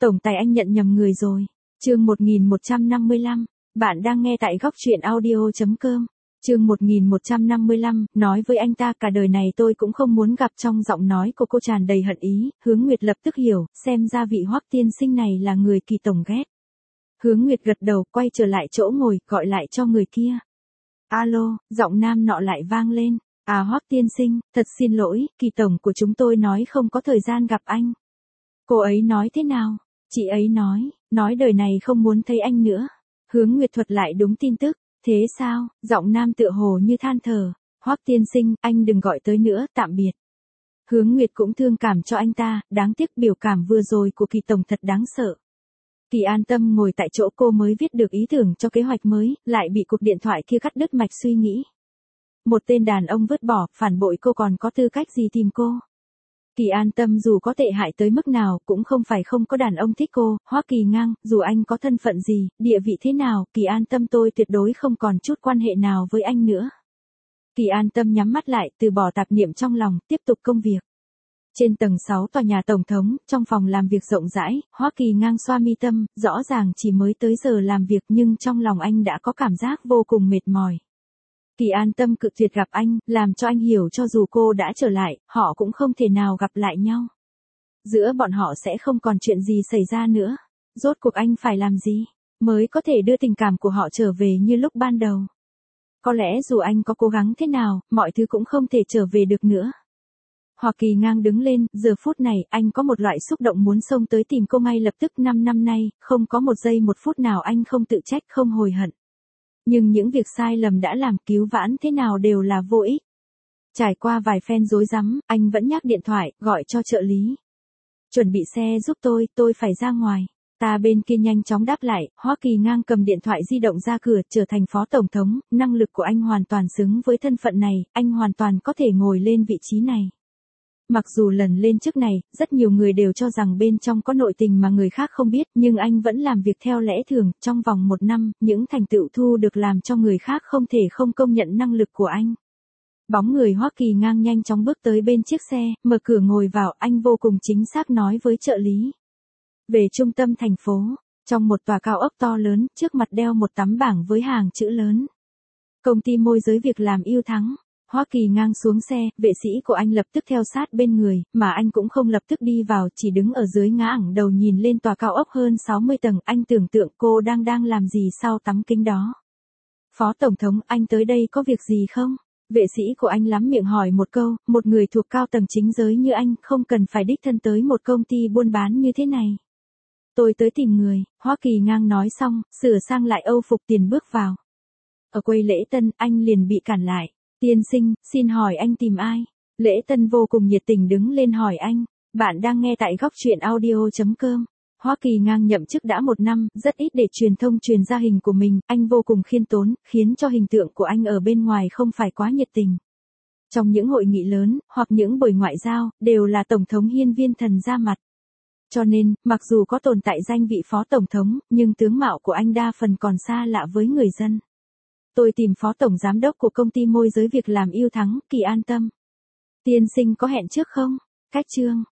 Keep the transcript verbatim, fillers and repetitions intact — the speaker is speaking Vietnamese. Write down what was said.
Tổng tài anh nhận nhầm người rồi. Chương một nghìn một trăm năm mươi lăm, bạn đang nghe tại góc truyện audio chấm com. Chương một nghìn một trăm năm mươi lăm, nói với anh ta cả đời này tôi cũng không muốn gặp. Trong giọng nói của cô tràn đầy hận ý, Hướng Nguyệt lập tức hiểu, xem ra vị Hoắc tiên sinh này là người Kỳ tổng ghét. Hướng Nguyệt gật đầu, quay trở lại chỗ ngồi, gọi lại cho người kia. Alo, giọng nam nọ lại vang lên. À Hoắc tiên sinh, thật xin lỗi, Kỳ tổng của chúng tôi nói không có thời gian gặp anh. Cô ấy nói thế nào? Chị ấy nói, nói đời này không muốn thấy anh nữa. Hướng Nguyệt thuật lại đúng tin tức. Thế sao? Giọng nam tựa hồ như than thở. Hoắc tiên sinh, anh đừng gọi tới nữa, tạm biệt. Hướng Nguyệt cũng thương cảm cho anh ta, đáng tiếc biểu cảm vừa rồi của Kỳ tổng thật đáng sợ. Kỳ an tâm ngồi tại chỗ cô mới viết được ý tưởng cho kế hoạch mới, lại bị cuộc điện thoại kia cắt đứt mạch suy nghĩ. Một tên đàn ông vứt bỏ, phản bội cô còn có tư cách gì tìm cô? Kỳ an tâm dù có tệ hại tới mức nào cũng không phải không có đàn ông thích cô. Hoắc Kỳ Ngang, dù anh có thân phận gì, địa vị thế nào, Kỳ an tâm tôi tuyệt đối không còn chút quan hệ nào với anh nữa. Kỳ an tâm nhắm mắt lại, từ bỏ tạp niệm trong lòng, tiếp tục công việc. Trên tầng sáu tòa nhà tổng thống, trong phòng làm việc rộng rãi, Hoắc Kỳ Ngang xoa mi tâm, rõ ràng chỉ mới tới giờ làm việc nhưng trong lòng anh đã có cảm giác vô cùng mệt mỏi. Kỳ an tâm cự tuyệt gặp anh, làm cho anh hiểu cho dù cô đã trở lại, họ cũng không thể nào gặp lại nhau. Giữa bọn họ sẽ không còn chuyện gì xảy ra nữa. Rốt cuộc anh phải làm gì, mới có thể đưa tình cảm của họ trở về như lúc ban đầu. Có lẽ dù anh có cố gắng thế nào, mọi thứ cũng không thể trở về được nữa. Hoắc Kỳ Ngang đứng lên, giờ phút này, anh có một loại xúc động muốn xông tới tìm cô ngay lập tức. Năm năm nay, không có một giây một phút nào anh không tự trách, không hối hận. Nhưng những việc sai lầm đã làm, cứu vãn thế nào đều là vô ích. Trải qua vài phen rối rắm, anh vẫn nhắc điện thoại, gọi cho trợ lý. Chuẩn bị xe giúp tôi, tôi phải ra ngoài. Ta bên kia nhanh chóng đáp lại. Hoắc Kỳ Ngang cầm điện thoại di động ra cửa, trở thành phó tổng thống, năng lực của anh hoàn toàn xứng với thân phận này, anh hoàn toàn có thể ngồi lên vị trí này. Mặc dù lần lên chức này, rất nhiều người đều cho rằng bên trong có nội tình mà người khác không biết, nhưng anh vẫn làm việc theo lẽ thường. Trong vòng một năm, những thành tựu thu được làm cho người khác không thể không công nhận năng lực của anh. Bóng người Hoắc Kỳ Ngang nhanh chóng bước tới bên chiếc xe, mở cửa ngồi vào, anh vô cùng chính xác nói với trợ lý. Về trung tâm thành phố, trong một tòa cao ốc to lớn, trước mặt đeo một tấm bảng với hàng chữ lớn. Công ty môi giới việc làm Yêu Thắng. Hoắc Kỳ Ngang xuống xe, vệ sĩ của anh lập tức theo sát bên người, mà anh cũng không lập tức đi vào, chỉ đứng ở dưới ngã ẳng đầu nhìn lên tòa cao ốc hơn sáu mươi tầng. Anh tưởng tượng cô đang đang làm gì sau tấm kính đó. Phó tổng thống, anh tới đây có việc gì không? Vệ sĩ của anh lắm miệng hỏi một câu, một người thuộc cao tầng chính giới như anh không cần phải đích thân tới một công ty buôn bán như thế này. Tôi tới tìm người. Hoắc Kỳ Ngang nói xong, sửa sang lại âu phục tiền bước vào. Ở quầy lễ tân, anh liền bị cản lại. Tiên sinh, xin hỏi anh tìm ai? Lễ tân vô cùng nhiệt tình đứng lên hỏi anh. Bạn đang nghe tại góc truyện audio chấm com. Hoắc Kỳ Ngang nhậm chức đã một năm, rất ít để truyền thông truyền ra hình của mình, anh vô cùng khiêm tốn, khiến cho hình tượng của anh ở bên ngoài không phải quá nhiệt tình. Trong những hội nghị lớn, hoặc những buổi ngoại giao, đều là Tổng thống Hiên Viên Thần ra mặt. Cho nên, mặc dù có tồn tại danh vị phó tổng thống, nhưng tướng mạo của anh đa phần còn xa lạ với người dân. Tôi tìm phó tổng giám đốc của công ty môi giới việc làm Yêu Thắng, Kỳ an tâm. Tiên sinh có hẹn trước không? Cách chương.